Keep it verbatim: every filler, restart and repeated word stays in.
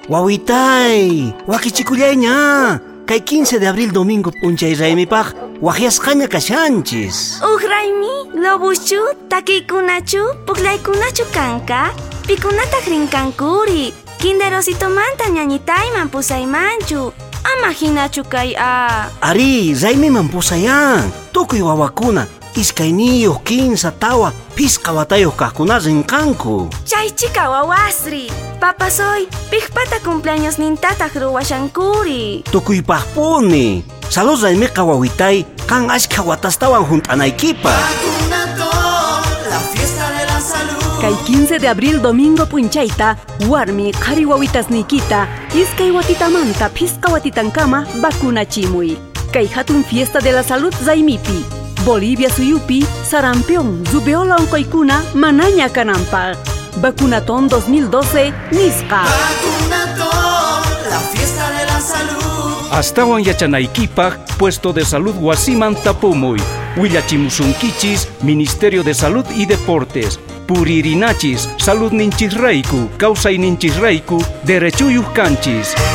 Wawitay, wakichikullaña. Kay quince de abril domingo punchay raymipaq wahyasqaña kashanchis. Uj raymi, lobuschu, takiykunachu, pukllaykunachu kanka, pikunataq rinkankuri, kinderositomanta ñañitayman pusaymanchu. Ama hinachu kay a. Ari, raymiman pusayan. Tukuy wawakuna iskayniyuq kinsa tawa pisqa watayuq kaqkuna rinkanku. Chaychika wawasri, papasoy, piqpata cumpleaños nintataq ruwashankuri. Tukuypaqpuni. Salud raymiqa wawitay, kan ashka watastawan hunt'anaykipaq. Kay quince de abril domingo punchayta, warmi qhari wawitasniykita, iskay watitamanta pisqa watitankama vacunachimuy. Kay hatun fiesta de la salud raymipi, Bolivia suyupi, sarampión, rubeola onkoykuna manaña kananpaq. Vacunaton dos mil doce, nisqa. Vacunaton, la fiesta de la salud. Astawan yachanaykipaq, puesto de salud wasiman tapumuy. Willachimusunkichis, Ministerio de Salud y Deportes. Puririnachis, salud ninchis rayku, causa ninchis rayku, derechuyuq kanchis.